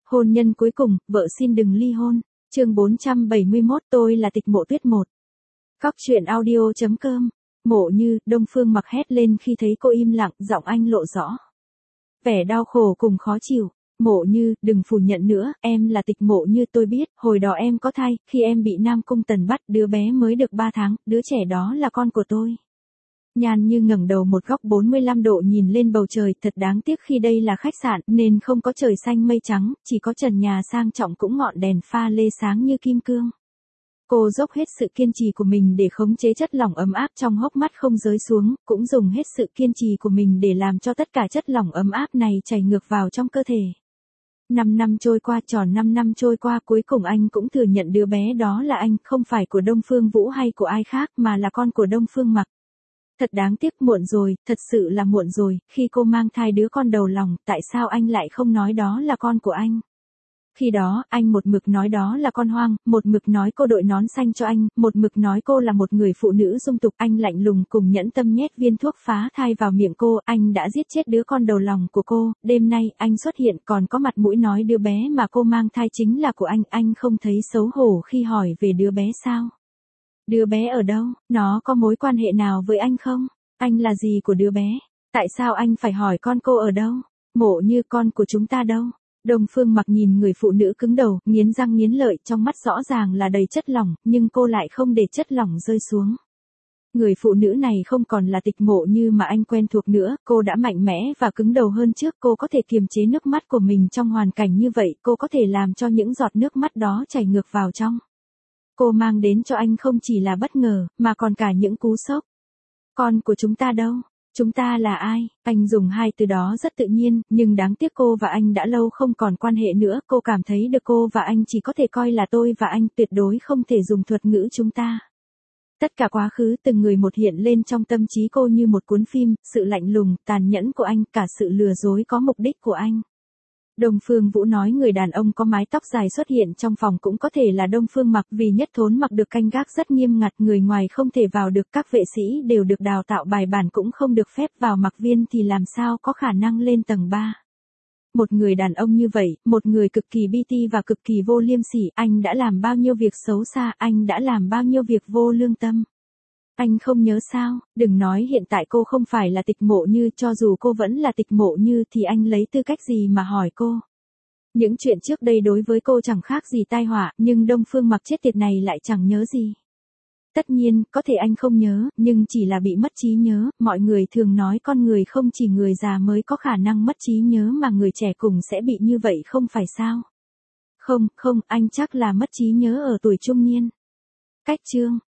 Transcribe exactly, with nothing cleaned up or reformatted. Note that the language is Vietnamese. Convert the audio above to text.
Hôn nhân cuối cùng, vợ xin đừng ly hôn. Chương bốn trăm bảy mươi mốt, tôi là Tịch Mộ Tuyết một. Cóc truyện audio chấm com. Mộ Như, Đông Phương Mặc hét lên khi thấy cô im lặng, giọng anh lộ rõ vẻ đau khổ cùng khó chịu. Mộ Như, đừng phủ nhận nữa, em là Tịch Mộ Như, tôi biết, hồi đó em có thai, khi em bị Nam Cung Tần bắt, đứa bé mới được ba tháng, đứa trẻ đó là con của tôi. Nhan Như ngẩng đầu một góc bốn mươi lăm độ nhìn lên bầu trời, thật đáng tiếc khi đây là khách sạn nên không có trời xanh mây trắng, chỉ có trần nhà sang trọng cũng ngọn đèn pha lê sáng như kim cương. Cô dốc hết sự kiên trì của mình để khống chế chất lỏng ấm áp trong hốc mắt không rơi xuống, cũng dùng hết sự kiên trì của mình để làm cho tất cả chất lỏng ấm áp này chảy ngược vào trong cơ thể. Năm năm trôi qua, tròn năm năm trôi qua, cuối cùng anh cũng thừa nhận đứa bé đó là anh, không phải của Đông Phương Vũ hay của ai khác mà là con của Đông Phương Mặc. Thật đáng tiếc, muộn rồi, thật sự là muộn rồi, khi cô mang thai đứa con đầu lòng, tại sao anh lại không nói đó là con của anh? Khi đó, anh một mực nói đó là con hoang, một mực nói cô đội nón xanh cho anh, một mực nói cô là một người phụ nữ dung tục, anh lạnh lùng cùng nhẫn tâm nhét viên thuốc phá thai vào miệng cô, anh đã giết chết đứa con đầu lòng của cô, đêm nay, anh xuất hiện còn có mặt mũi nói đứa bé mà cô mang thai chính là của anh, anh không thấy xấu hổ khi hỏi về đứa bé sao? Đứa bé ở đâu? Nó có mối quan hệ nào với anh không? Anh là gì của đứa bé? Tại sao anh phải hỏi con cô ở đâu? Mộ Như, con của chúng ta đâu? Đông Phương Mặc nhìn người phụ nữ cứng đầu, nghiến răng nghiến lợi, trong mắt rõ ràng là đầy chất lỏng, nhưng cô lại không để chất lỏng rơi xuống. Người phụ nữ này không còn là Tịch Mộ Như mà anh quen thuộc nữa, cô đã mạnh mẽ và cứng đầu hơn trước, cô có thể kiềm chế nước mắt của mình trong hoàn cảnh như vậy, cô có thể làm cho những giọt nước mắt đó chảy ngược vào trong. Cô mang đến cho anh không chỉ là bất ngờ, mà còn cả những cú sốc. Con của chúng ta đâu? Chúng ta là ai? Anh dùng hai từ đó rất tự nhiên, nhưng đáng tiếc cô và anh đã lâu không còn quan hệ nữa, cô cảm thấy được cô và anh chỉ có thể coi là tôi và anh, tuyệt đối không thể dùng thuật ngữ chúng ta. Tất cả quá khứ từng người một hiện lên trong tâm trí cô như một cuốn phim, sự lạnh lùng, tàn nhẫn của anh, cả sự lừa dối có mục đích của anh. Đông Phương Vũ nói người đàn ông có mái tóc dài xuất hiện trong phòng cũng có thể là Đông Phương Mặc, vì Nhất Thốn Mặc được canh gác rất nghiêm ngặt, người ngoài không thể vào được, các vệ sĩ đều được đào tạo bài bản cũng không được phép vào, Mặc Viên thì làm sao có khả năng lên tầng ba. Một người đàn ông như vậy, một người cực kỳ bi ti và cực kỳ vô liêm sỉ, anh đã làm bao nhiêu việc xấu xa, anh đã làm bao nhiêu việc vô lương tâm. Anh không nhớ sao? Đừng nói hiện tại cô không phải là Tịch Mộ Như, cho dù cô vẫn là Tịch Mộ Như thì anh lấy tư cách gì mà hỏi cô? Những chuyện trước đây đối với cô chẳng khác gì tai họa, nhưng Đông Phương Mặc chết tiệt này lại chẳng nhớ gì. Tất nhiên, có thể anh không nhớ, nhưng chỉ là bị mất trí nhớ, mọi người thường nói con người không chỉ người già mới có khả năng mất trí nhớ mà người trẻ cùng sẽ bị như vậy không phải sao? Không, không, anh chắc là mất trí nhớ ở tuổi trung niên. Cách chương